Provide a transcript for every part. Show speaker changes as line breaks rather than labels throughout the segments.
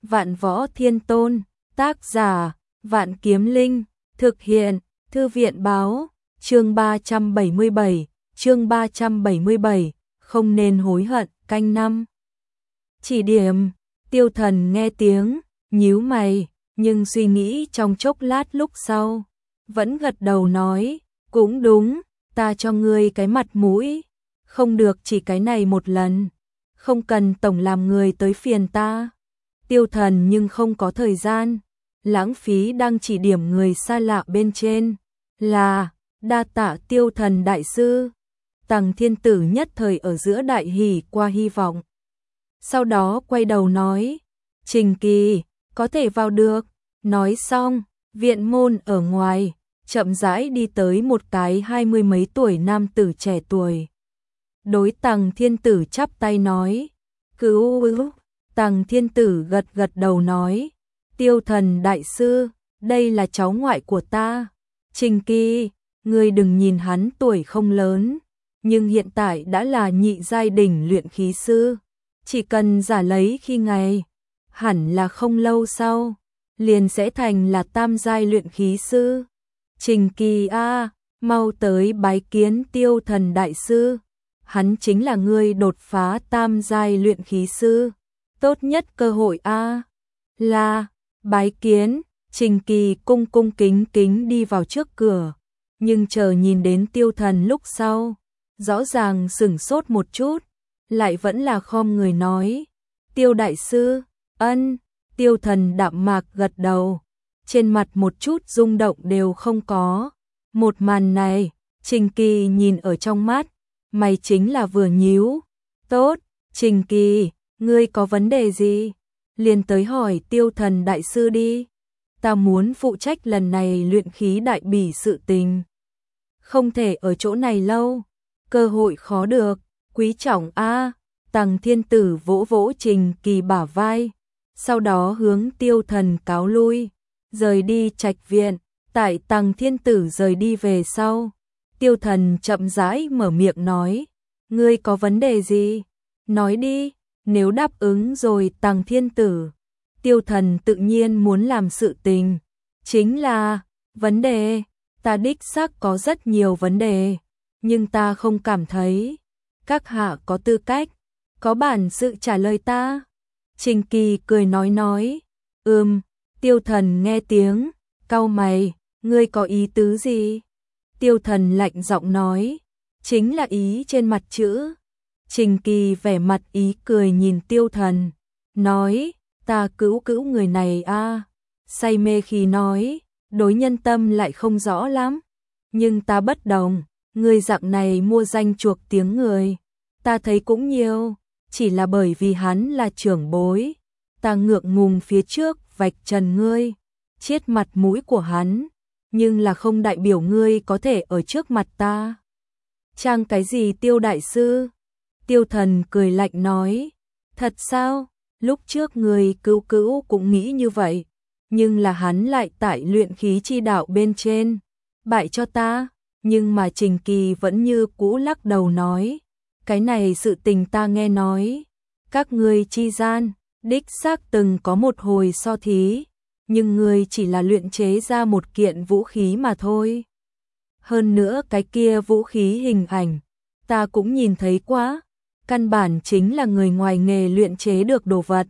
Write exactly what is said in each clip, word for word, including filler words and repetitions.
Vạn Võ Thiên Tôn, tác giả, Vạn Kiếm Linh, thực hiện, Thư viện báo, chương ba trăm bảy mươi bảy, chương ba trăm bảy mươi bảy, không nên hối hận, canh năm. Chỉ điểm, Tiêu Thần nghe tiếng, nhíu mày, nhưng suy nghĩ trong chốc lát lúc sau, vẫn gật đầu nói, cũng đúng, ta cho ngươi cái mặt mũi, không được chỉ cái này một lần, không cần tổng làm người tới phiền ta. Tiêu Thần nhưng không có thời gian, lãng phí đang chỉ điểm người xa lạ bên trên, là, đa tạ Tiêu Thần đại sư. Tằng Thiên Tử nhất thời ở giữa đại hỉ qua hy vọng. Sau đó quay đầu nói, Trình Kỳ, có thể vào được. Nói xong, viện môn ở ngoài, chậm rãi đi tới một cái hai mươi mấy tuổi nam tử trẻ tuổi. Đối Tằng Thiên Tử chắp tay nói, cứu ưu. Tằng Thiên Tử gật gật đầu nói, Tiêu Thần đại sư, đây là cháu ngoại của ta. Trình Kỳ, ngươi đừng nhìn hắn tuổi không lớn, nhưng hiện tại đã là nhị giai đỉnh luyện khí sư. Chỉ cần giả lấy khi ngày, hẳn là không lâu sau, liền sẽ thành là tam giai luyện khí sư. Trình Kỳ a, mau tới bái kiến Tiêu Thần đại sư. Hắn chính là ngươi đột phá tam giai luyện khí sư. Tốt nhất cơ hội a. Là, bái kiến, Trình Kỳ cung cung kính kính đi vào trước cửa, nhưng chờ nhìn đến Tiêu Thần lúc sau, rõ ràng sửng sốt một chút, lại vẫn là khom người nói, Tiêu đại sư, ân. Tiêu Thần đạm mạc gật đầu, trên mặt một chút rung động đều không có. Một màn này, Trình Kỳ nhìn ở trong mắt, mày chính là vừa nhíu. Tốt, Trình Kỳ, ngươi có vấn đề gì? Liền tới hỏi Tiêu Thần đại sư đi. Ta muốn phụ trách lần này luyện khí đại bỉ sự tình. Không thể ở chỗ này lâu, cơ hội khó được, quý trọng a. Tằng Thiên Tử vỗ vỗ Trình Kỳ bả vai, sau đó hướng Tiêu Thần cáo lui, rời đi trạch viện. Tại Tằng Thiên Tử rời đi về sau, Tiêu Thần chậm rãi mở miệng nói, ngươi có vấn đề gì? Nói đi. Nếu đáp ứng rồi Tằng Thiên Tử, Tiêu Thần tự nhiên muốn làm sự tình. Chính là, vấn đề, ta đích xác có rất nhiều vấn đề, nhưng ta không cảm thấy các hạ có tư cách, có bản sự trả lời ta. Trình Kỳ cười nói nói, ừm. Tiêu Thần nghe tiếng, cau mày, ngươi có ý tứ gì? Tiêu Thần lạnh giọng nói, chính là ý trên mặt chữ. Trình Kỳ vẻ mặt ý cười nhìn Tiêu Thần, nói, ta cứu cứu người này a. Say mê khi nói, đối nhân tâm lại không rõ lắm, nhưng ta bất đồng, người dạng này mua danh chuộc tiếng người, ta thấy cũng nhiều, chỉ là bởi vì hắn là trưởng bối, ta ngượng ngùng phía trước vạch trần ngươi, chiết mặt mũi của hắn, nhưng là không đại biểu ngươi có thể ở trước mặt ta. Trang cái gì Tiêu đại sư? Tiêu Thần cười lạnh nói, thật sao? Lúc trước người cứu cứu cũng nghĩ như vậy, nhưng là hắn lại tại luyện khí chi đạo bên trên, bại cho ta. Nhưng mà Trình Kỳ vẫn như cũ lắc đầu nói, cái này sự tình ta nghe nói, các ngươi chi gian, đích xác từng có một hồi so thí, nhưng ngươi chỉ là luyện chế ra một kiện vũ khí mà thôi. Hơn nữa cái kia vũ khí hình ảnh, ta cũng nhìn thấy quá, căn bản chính là người ngoài nghề luyện chế được đồ vật.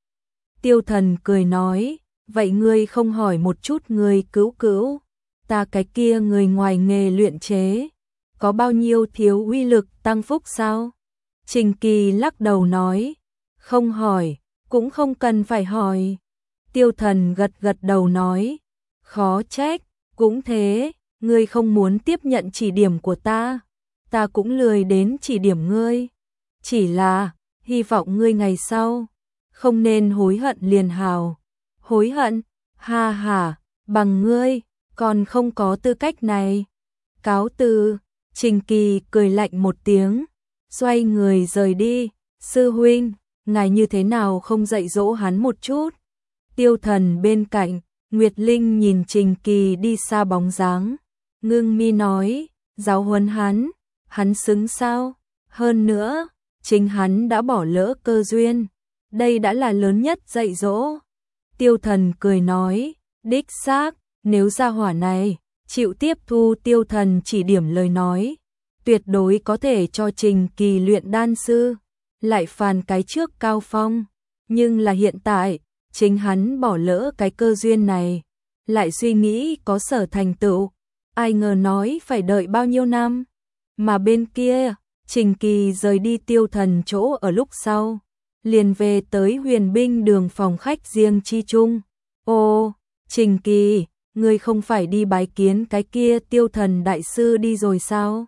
Tiêu Thần cười nói, vậy ngươi không hỏi một chút người cứu cứu, ta cái kia người ngoài nghề luyện chế, có bao nhiêu thiếu uy lực tăng phúc sao? Trình Kỳ lắc đầu nói, không hỏi, cũng không cần phải hỏi. Tiêu Thần gật gật đầu nói, khó trách, cũng thế, ngươi không muốn tiếp nhận chỉ điểm của ta, ta cũng lười đến chỉ điểm ngươi. Chỉ là, hy vọng ngươi ngày sau, không nên hối hận liền hào. Hối hận? Ha ha, bằng ngươi, còn không có tư cách này. Cáo từ. Trình Kỳ cười lạnh một tiếng, xoay người rời đi. Sư huynh, ngài như thế nào không dạy dỗ hắn một chút? Tiêu Thần bên cạnh, Nguyệt Linh nhìn Trình Kỳ đi xa bóng dáng, ngưng mi nói, giáo huấn hắn, hắn xứng sao? Hơn nữa, chính hắn đã bỏ lỡ cơ duyên, đây đã là lớn nhất dạy dỗ. Tiêu Thần cười nói, đích xác, nếu gia hỏa này chịu tiếp thu Tiêu Thần chỉ điểm lời nói, tuyệt đối có thể cho Trình Kỳ luyện đan sư, lại phàn cái trước cao phong. Nhưng là hiện tại, chính hắn bỏ lỡ cái cơ duyên này, lại suy nghĩ có sở thành tựu, ai ngờ nói phải đợi bao nhiêu năm. Mà bên kia, Trình Kỳ rời đi Tiêu Thần chỗ ở lúc sau, liền về tới Huyền Binh Đường phòng khách riêng chi chung. Ô, Trình Kỳ, ngươi không phải đi bái kiến cái kia Tiêu Thần đại sư đi rồi sao?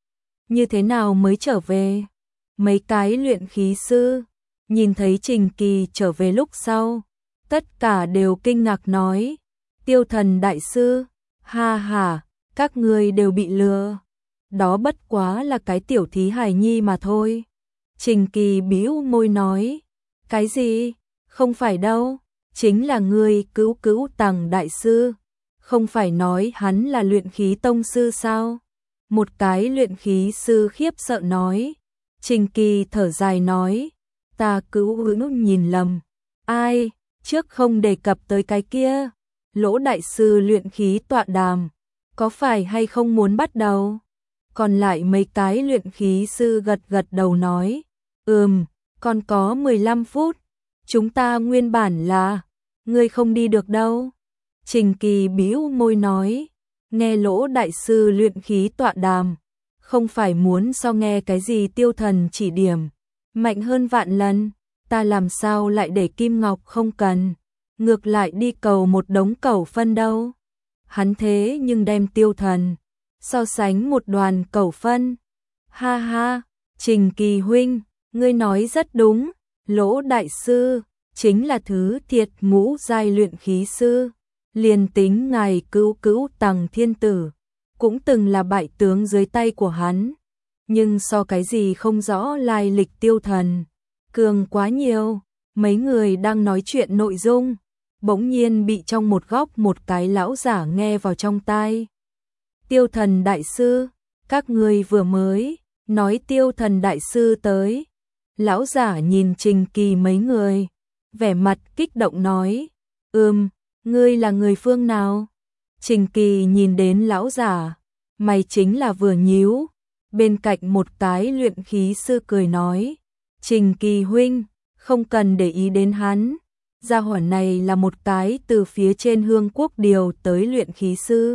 Như thế nào mới trở về? Mấy cái luyện khí sư nhìn thấy Trình Kỳ trở về lúc sau, tất cả đều kinh ngạc nói, Tiêu Thần đại sư, ha ha, các ngươi đều bị lừa. Đó bất quá là cái tiểu thí hài nhi mà thôi. Trình Kỳ bĩu môi nói, cái gì? Không phải đâu, chính là ngươi Cứu Cứu Tằng đại sư, không phải nói hắn là luyện khí tông sư sao? Một cái luyện khí sư khiếp sợ nói. Trình Kỳ thở dài nói, ta Cứu Hữu nhìn lầm. Ai, trước không đề cập tới cái kia, Lỗ đại sư luyện khí tọa đàm, có phải hay không muốn bắt đầu? Còn lại mấy cái luyện khí sư gật gật đầu nói, ừm, còn có mười lăm phút, chúng ta nguyên bản là, ngươi không đi được đâu. Trình Kỳ bĩu môi nói, nghe Lỗ đại sư luyện khí tọa đàm, không phải muốn so nghe cái gì Tiêu Thần chỉ điểm, mạnh hơn vạn lần, ta làm sao lại để Kim Ngọc không cần, ngược lại đi cầu một đống cẩu phân đâu. Hắn thế nhưng đem Tiêu Thần so sánh một đoàn cẩu phân. Ha ha, Trình Kỳ huynh, ngươi nói rất đúng, Lỗ đại sư chính là thứ thiệt ngũ giai luyện khí sư, liền tính ngài Cứu Cứu Tằng thiên tử cũng từng là bại tướng dưới tay của hắn, nhưng so cái gì không rõ lai lịch Tiêu Thần cường quá nhiều. Mấy người đang nói chuyện nội dung, bỗng nhiên bị trong một góc một cái lão giả nghe vào trong tai. Tiêu Thần đại sư, các ngươi vừa mới nói Tiêu Thần đại sư tới. Lão giả nhìn Trình Kỳ mấy người, vẻ mặt kích động nói, ừm, ngươi là người phương nào? Trình Kỳ nhìn đến lão giả, mày chính là vừa nhíu. Bên cạnh một cái luyện khí sư cười nói, Trình Kỳ huynh, không cần để ý đến hắn, gia hỏa này là một cái từ phía trên Hương Quốc điều tới luyện khí sư.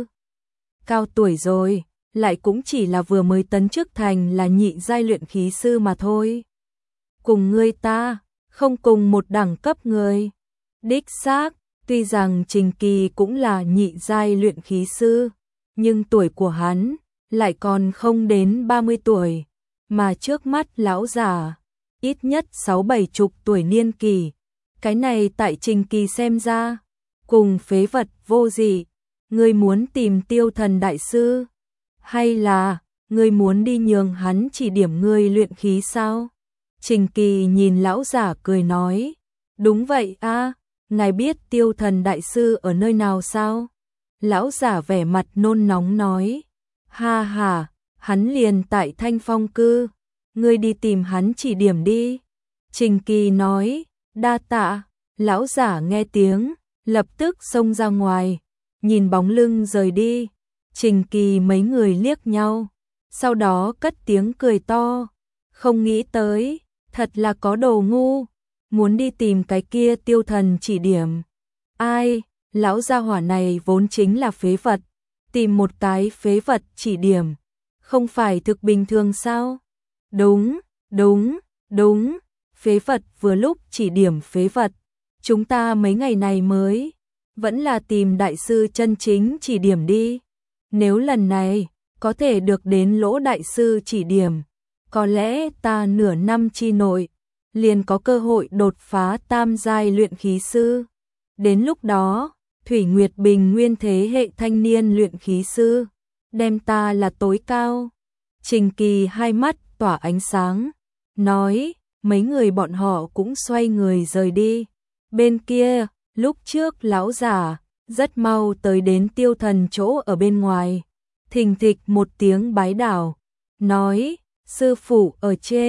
Cao tuổi rồi, lại cũng chỉ là vừa mới tấn chức thành là nhị giai luyện khí sư mà thôi. Cùng ngươi ta, không cùng một đẳng cấp người. Đích xác, tuy rằng Trình Kỳ cũng là nhị giai luyện khí sư, nhưng tuổi của hắn lại còn không đến ba mươi tuổi, mà trước mắt lão già ít nhất sáu bảy chục tuổi niên kỳ. Cái này tại Trình Kỳ xem ra, cùng phế vật vô dị. Ngươi muốn tìm Tiêu Thần đại sư, hay là ngươi muốn đi nhường hắn chỉ điểm ngươi luyện khí sao? Trình Kỳ nhìn lão giả cười nói, đúng vậy a, ngài biết Tiêu Thần đại sư ở nơi nào sao? Lão giả vẻ mặt nôn nóng nói, ha ha, hắn liền tại Thanh Phong cư, ngươi đi tìm hắn chỉ điểm đi. Trình Kỳ nói, đa tạ. Lão giả nghe tiếng, lập tức xông ra ngoài, nhìn bóng lưng rời đi. Trình Kỳ mấy người liếc nhau, sau đó cất tiếng cười to, không nghĩ tới, thật là có đồ ngu, muốn đi tìm cái kia Tiêu Thần chỉ điểm. Ai, lão gia hỏa này vốn chính là phế vật, tìm một cái phế vật chỉ điểm, không phải thực bình thường sao? Đúng, đúng, đúng, phế vật vừa lúc chỉ điểm phế vật. Chúng ta mấy ngày này mới, vẫn là tìm đại sư chân chính chỉ điểm đi. Nếu lần này, có thể được đến Lỗ đại sư chỉ điểm, có lẽ ta nửa năm chi nội, liền có cơ hội đột phá tam giai luyện khí sư. Đến lúc đó, Thủy Nguyệt Bình nguyên thế hệ thanh niên luyện khí sư, đem ta là tối cao. Trình Kỳ hai mắt tỏa ánh sáng, nói, mấy người bọn họ cũng xoay người rời đi. Bên kia, lúc trước lão giả rất mau tới đến Tiêu Thần chỗ ở bên ngoài, thình thịch một tiếng bái đảo, nói, sư phụ ở trên.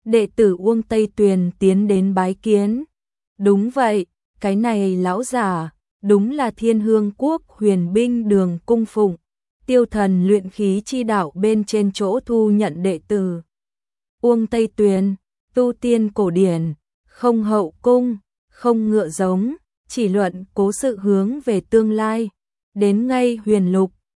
Đệ tử Uông Tây Tuyền tiến đến bái kiến. Đúng vậy, cái này lão giả, đúng là Thiên Hương Quốc Huyền Binh Đường cung phụng, Tiêu Thần luyện khí chi đạo bên trên chỗ thu nhận đệ tử. Uông Tây Tuyền, tu tiên cổ điển, không hậu cung, không ngựa giống, chỉ luận cố sự hướng về tương lai. Đến ngay huyền lục,